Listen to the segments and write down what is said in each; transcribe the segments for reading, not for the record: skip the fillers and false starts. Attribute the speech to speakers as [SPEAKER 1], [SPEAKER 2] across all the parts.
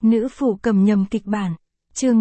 [SPEAKER 1] Nữ phụ cầm nhầm kịch bản. Chương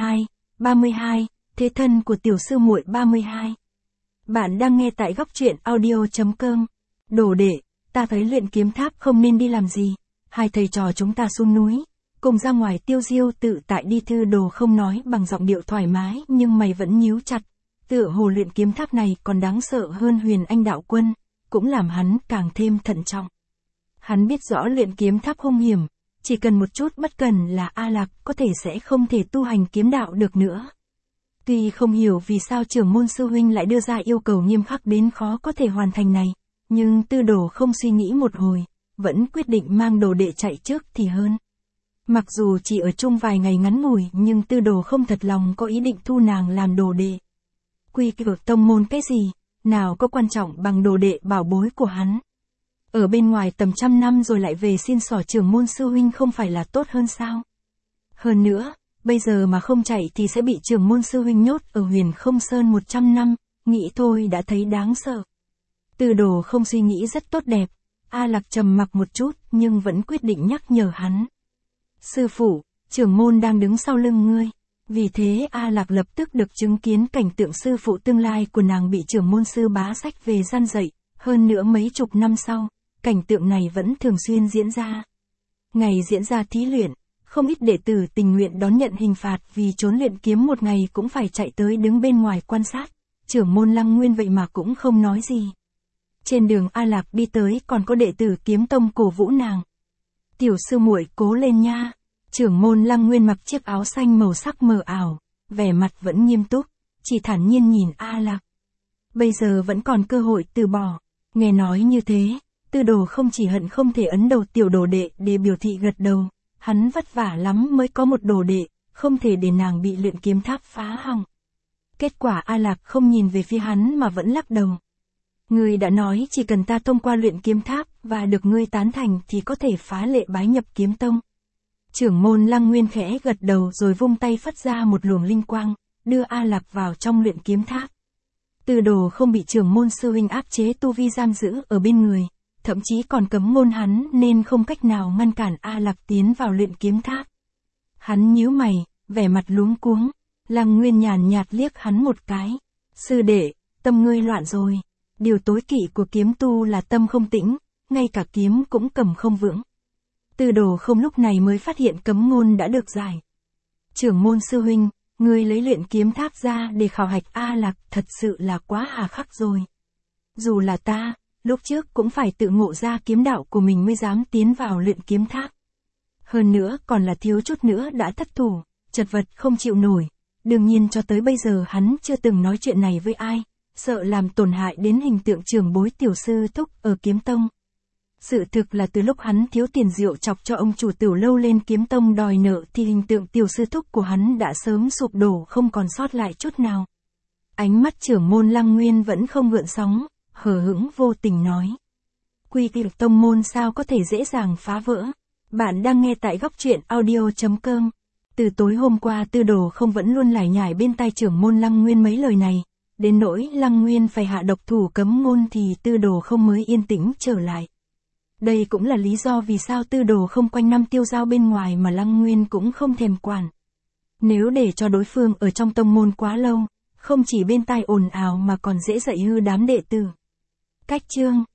[SPEAKER 1] 32, thế thân của tiểu sư muội 32. Bạn đang nghe tại góc truyện audio.com. Đồ đệ, ta thấy luyện kiếm tháp không nên đi làm gì. Hai thầy trò chúng ta xuống núi, cùng ra ngoài tiêu diêu tự tại đi. Thư Đồ không nói bằng giọng điệu thoải mái nhưng mày vẫn nhíu chặt. Tựa hồ luyện kiếm tháp này còn đáng sợ hơn Huyền Anh đạo quân, cũng làm hắn càng thêm thận trọng. Hắn biết rõ luyện kiếm tháp hung hiểm, chỉ cần một chút bất cần là A Lạc có thể sẽ không thể tu hành kiếm đạo được nữa. Tuy không hiểu vì sao trưởng môn sư huynh lại đưa ra yêu cầu nghiêm khắc đến khó có thể hoàn thành này, nhưng Tư Đồ không suy nghĩ một hồi, vẫn quyết định mang đồ đệ chạy trước thì hơn. Mặc dù chỉ ở chung vài ngày ngắn ngủi nhưng Tư Đồ không thật lòng có ý định thu nàng làm đồ đệ. Quy củ tông môn cái gì, nào có quan trọng bằng đồ đệ bảo bối của hắn. Ở bên ngoài tầm trăm năm rồi lại về xin xỏ trưởng môn sư huynh không phải là tốt hơn sao? Hơn nữa, bây giờ mà không chạy thì sẽ bị trưởng môn sư huynh nhốt ở Huyền Không Sơn 100 năm, nghĩ thôi đã thấy đáng sợ. Tư Đồ không suy nghĩ rất tốt đẹp, A Lạc trầm mặc một chút nhưng vẫn quyết định nhắc nhở hắn. Sư phụ, trưởng môn đang đứng sau lưng ngươi. Vì thế A Lạc lập tức được chứng kiến cảnh tượng sư phụ tương lai của nàng bị trưởng môn sư bá sách về gian dạy, hơn nữa mấy chục năm sau, cảnh tượng này vẫn thường xuyên diễn ra. Ngày diễn ra thí luyện, không ít đệ tử tình nguyện đón nhận hình phạt vì trốn luyện kiếm một ngày cũng phải chạy tới đứng bên ngoài quan sát, trưởng môn Lăng Nguyên vậy mà cũng không nói gì. Trên đường A Lạc đi tới còn có đệ tử kiếm tông cổ vũ nàng. Tiểu sư muội cố lên nha. Trưởng môn Lăng Nguyên mặc chiếc áo xanh màu sắc mờ ảo, vẻ mặt vẫn nghiêm túc, chỉ thản nhiên nhìn A Lạc. Bây giờ vẫn còn cơ hội từ bỏ. Nghe nói như thế, Tư Đồ không chỉ hận không thể ấn đầu tiểu đồ đệ để biểu thị gật đầu, hắn vất vả lắm mới có một đồ đệ, không thể để nàng bị luyện kiếm tháp phá hỏng. Kết quả A Lạc không nhìn về phía hắn mà vẫn lắc đầu. Ngươi đã nói chỉ cần ta thông qua luyện kiếm tháp và được ngươi tán thành thì có thể phá lệ bái nhập kiếm tông. Trưởng môn Lăng Nguyên khẽ gật đầu rồi vung tay phất ra một luồng linh quang, đưa A Lạc vào trong luyện kiếm tháp. Tư Đồ không bị trưởng môn sư huynh áp chế tu vi giam giữ ở bên người, thậm chí còn cấm ngôn hắn nên không cách nào ngăn cản A Lạc tiến vào luyện kiếm tháp. Hắn nhíu mày, vẻ mặt luống cuống, Lăng Nguyên nhàn nhạt liếc hắn một cái. Sư đệ, tâm ngươi loạn rồi. Điều tối kỵ của kiếm tu là tâm không tĩnh, ngay cả kiếm cũng cầm không vững. Tư Đồ không lúc này mới phát hiện cấm ngôn đã được giải. Trưởng môn sư huynh, ngươi lấy luyện kiếm tháp ra để khảo hạch A Lạc thật sự là quá hà khắc rồi. Dù là ta, lúc trước cũng phải tự ngộ ra kiếm đạo của mình mới dám tiến vào luyện kiếm tháp. Hơn nữa còn là thiếu chút nữa đã thất thủ, chật vật không chịu nổi. Đương nhiên cho tới bây giờ hắn chưa từng nói chuyện này với ai, sợ làm tổn hại đến hình tượng trưởng bối tiểu sư thúc ở kiếm tông. Sự thực là từ lúc hắn thiếu tiền rượu chọc cho ông chủ tiểu lâu lên kiếm tông đòi nợ thì hình tượng tiểu sư thúc của hắn đã sớm sụp đổ không còn sót lại chút nào. Ánh mắt trưởng môn Lăng Nguyên vẫn không gợn sóng, hờ hững vô tình nói. Quy củ tông môn sao có thể dễ dàng phá vỡ. Bạn đang nghe tại góc truyện audio.com. Từ tối hôm qua Tư Đồ không vẫn luôn lải nhải bên tai trưởng môn Lăng Nguyên mấy lời này. Đến nỗi Lăng Nguyên phải hạ độc thủ cấm ngôn thì Tư Đồ không mới yên tĩnh trở lại. Đây cũng là lý do vì sao Tư Đồ không quanh năm tiêu dao bên ngoài mà Lăng Nguyên cũng không thèm quản. Nếu để cho đối phương ở trong tông môn quá lâu, không chỉ bên tai ồn ào mà còn dễ dạy hư đám đệ tử. Cách chương